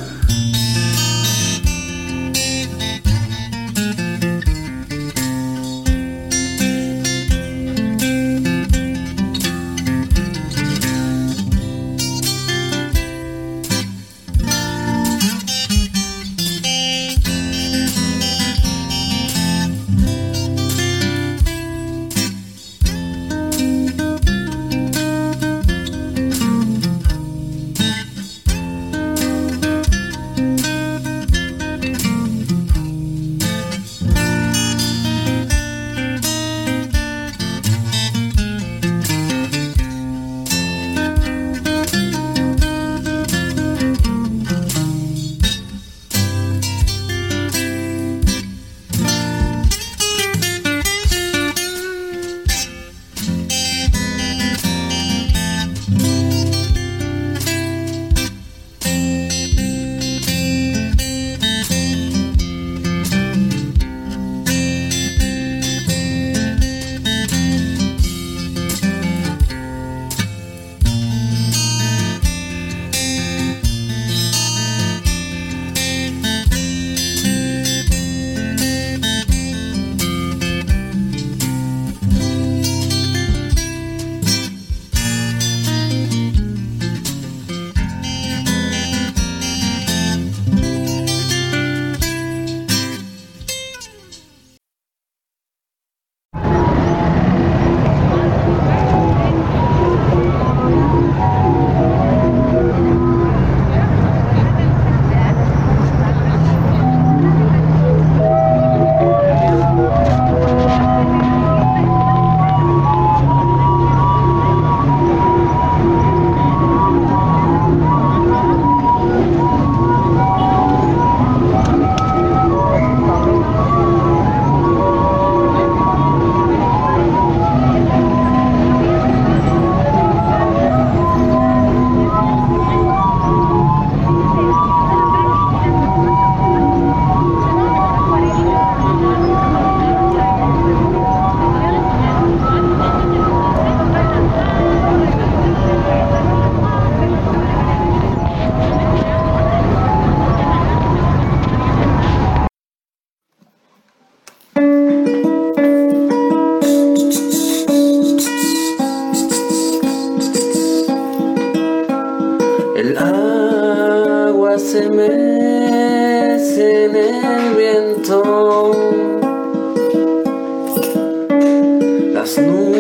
Las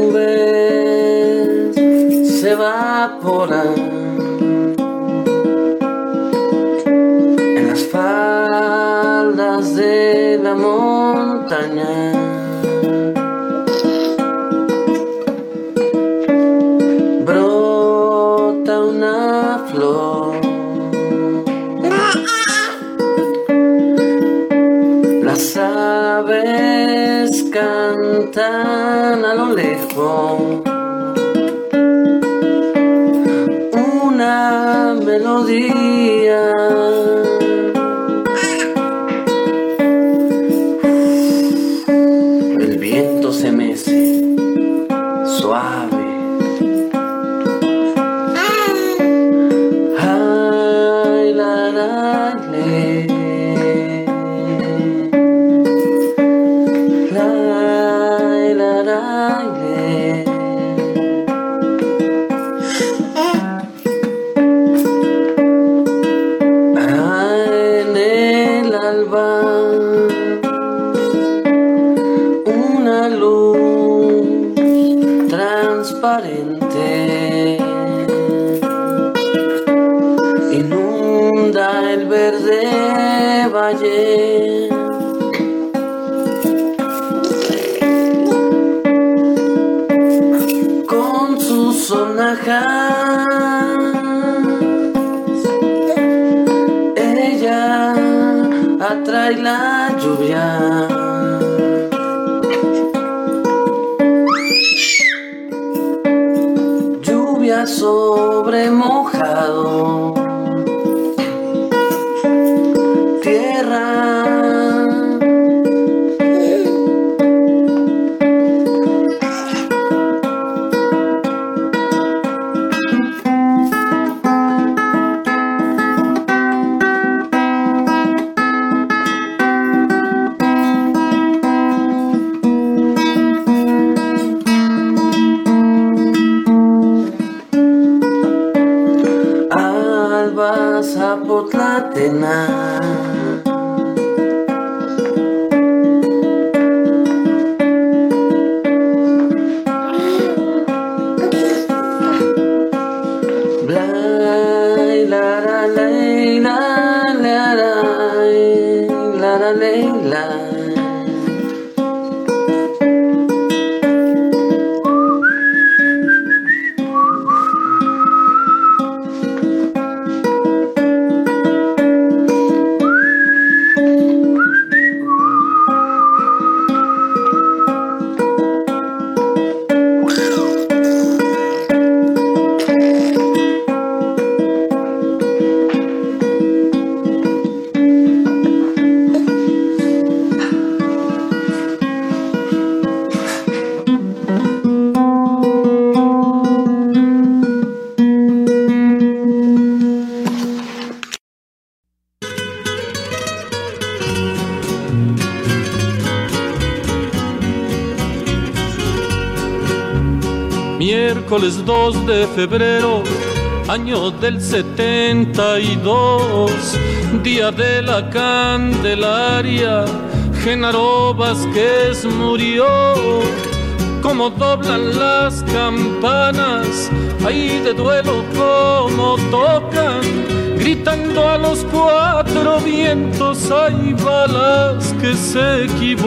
nubes se evaporan en las faldas de la montaña. Brota una flor. Las aves cantan a lo lejos una melodía. El viento se mece suave. Ay, la, la, le. Una luz transparente inunda el verde valle. Con sus sonajas ella atrae la lluvia. Lluvia sobre mojado. Tierra. Zapotlatena. Blay, la la lay, la la la lay, la. Miércoles 2 de febrero, año del 72, día de la Candelaria, Genaro Vázquez murió. Como doblan las campanas, ahí de duelo como tocan, gritando a los cuatro vientos, hay balas que se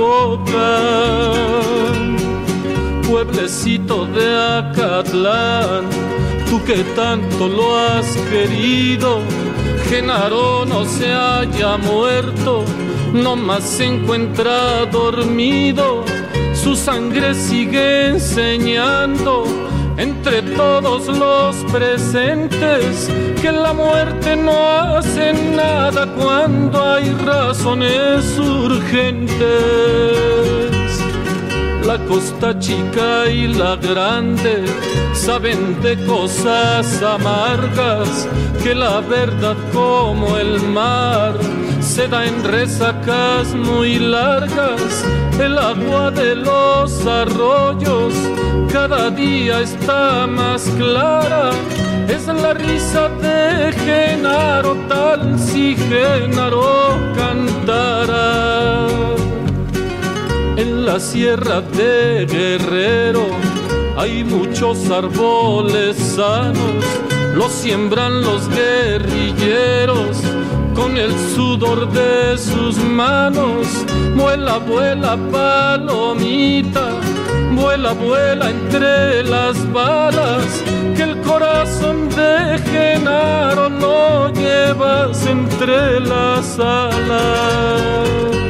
equivocan. Pueblecito de Acatlán, tú que tanto lo has querido, Genaro no se haya muerto, nomás se encuentra dormido. Su sangre sigue enseñando entre todos los presentes que la muerte no hace nada cuando hay razones urgentes. La Costa Chica y la Grande saben de cosas amargas, que la verdad como el mar se da en resacas muy largas. El agua de los arroyos cada día está más clara. Es la risa de Genaro, tal si Genaro cantara. En la sierra de Guerrero hay muchos árboles sanos, los siembran los guerrilleros con el sudor de sus manos. Vuela, vuela, palomita, vuela, vuela entre las balas, que el corazón de Genaro lo llevas entre las alas.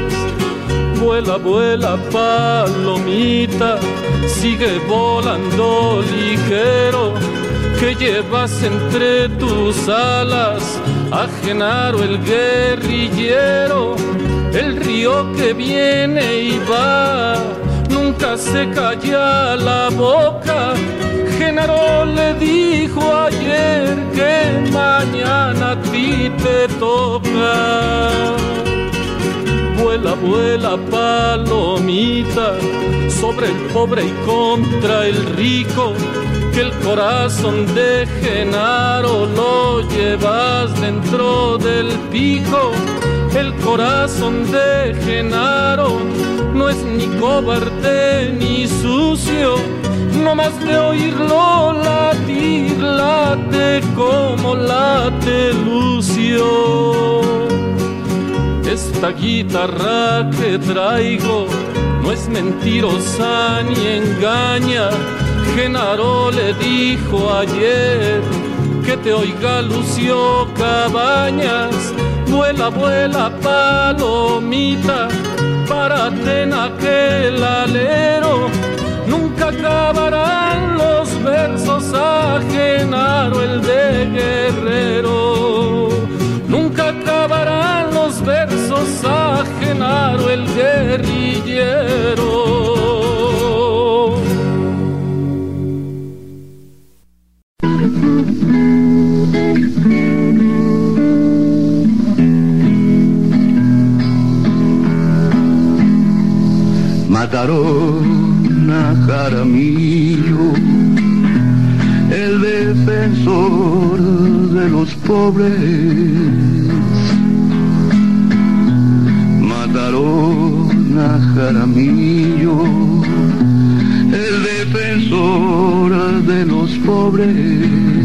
Vuela, vuela, palomita, sigue volando ligero, que llevas entre tus alas a Genaro el guerrillero. El río que viene y va, nunca se calla la boca. Genaro le dijo ayer que mañana a ti te toca. Vuela, vuela, palomita, sobre el pobre y contra el rico, que el corazón de Genaro lo llevas dentro del pico. El corazón de Genaro no es ni cobarde ni sucio, no más de oírlo latir, late como late Lucio. Esta guitarra que traigo no es mentirosa ni engaña. Genaro le dijo ayer que te oiga Lucio Cabañas. Vuela, vuela, palomita, párate en aquel alero. Nunca acabarán los versos a Genaro el de Guerrero. Nunca acabarán los versos a Genaro el guerrillero. Mataron a Jaramillo, el defensor de los pobres. Mataron a Jaramillo, el defensor de los pobres.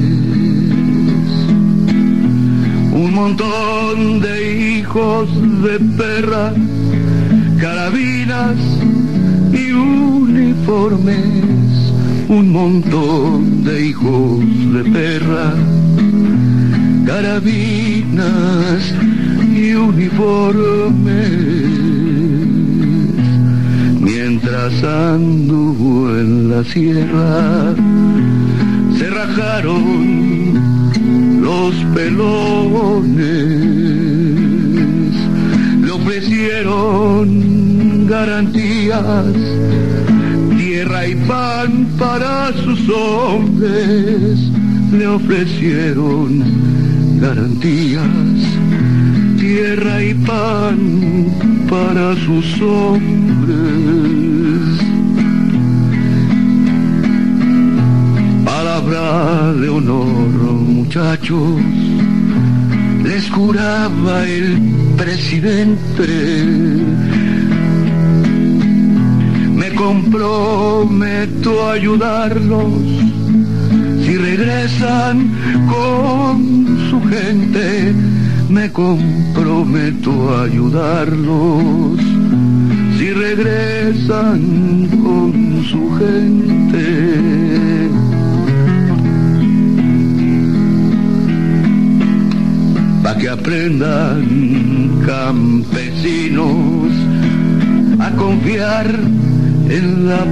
Un montón de hijos de perra, carabinas y uniformes, un montón de hijos de perra, carabinas y uniformes. Mientras anduvo en la sierra, se rajaron los pelones, le ofrecieron garantías, tierra y pan para sus hombres. Le ofrecieron garantías, tierra y pan para sus hombres. Palabra de honor, muchachos, les juraba el presidente. Me comprometo a ayudarlos si regresan con su gente. Me comprometo a ayudarlos si regresan con su gente. Pa' que aprendan campesinos a confiar en la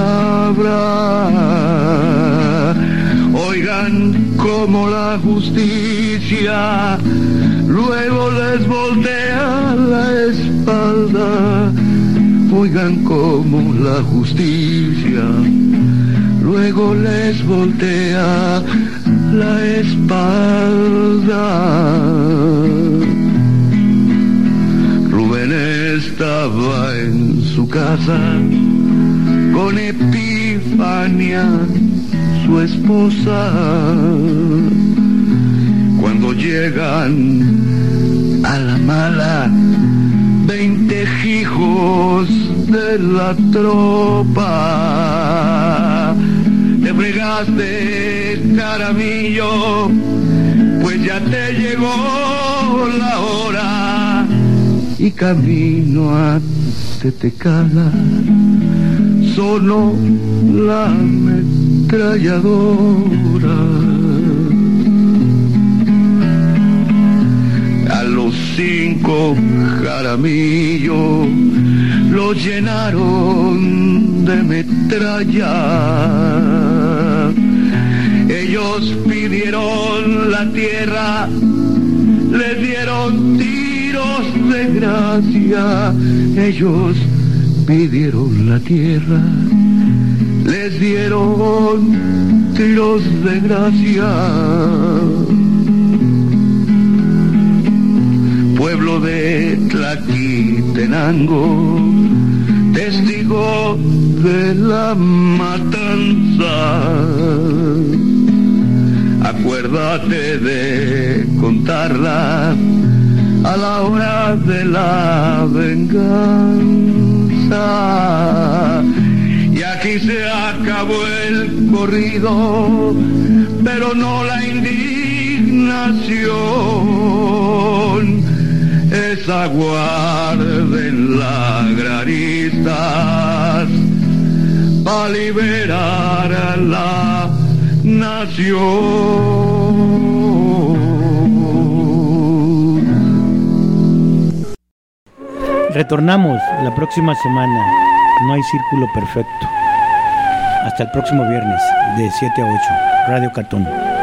palabra. Oigan cómo la justicia luego les voltea la espalda. Oigan cómo la justicia luego les voltea la espalda. Rubén estaba en su casa con Epifania, su esposa, cuando llegan a la mala 20 hijos de la tropa. Te fregaste, Jaramillo, pues ya te llegó la hora y camino a Tetecala sonó la ametralladora. A los 5 Jaramillo los llenaron de metralla. Ellos pidieron la tierra, les dieron tiros de gracia. Ellos pidieron la tierra, les dieron tiros de gracia. Pueblo de Tlaquitenango, testigo de la matanza. Acuérdate de contarla a la hora de la venganza. Y aquí se acabó el corrido, pero no la indignación. Esa guarden lagraristas para liberar a la nación. Retornamos la próxima semana. No hay círculo perfecto. Hasta el próximo viernes de 7 a 8. Radio Cartón.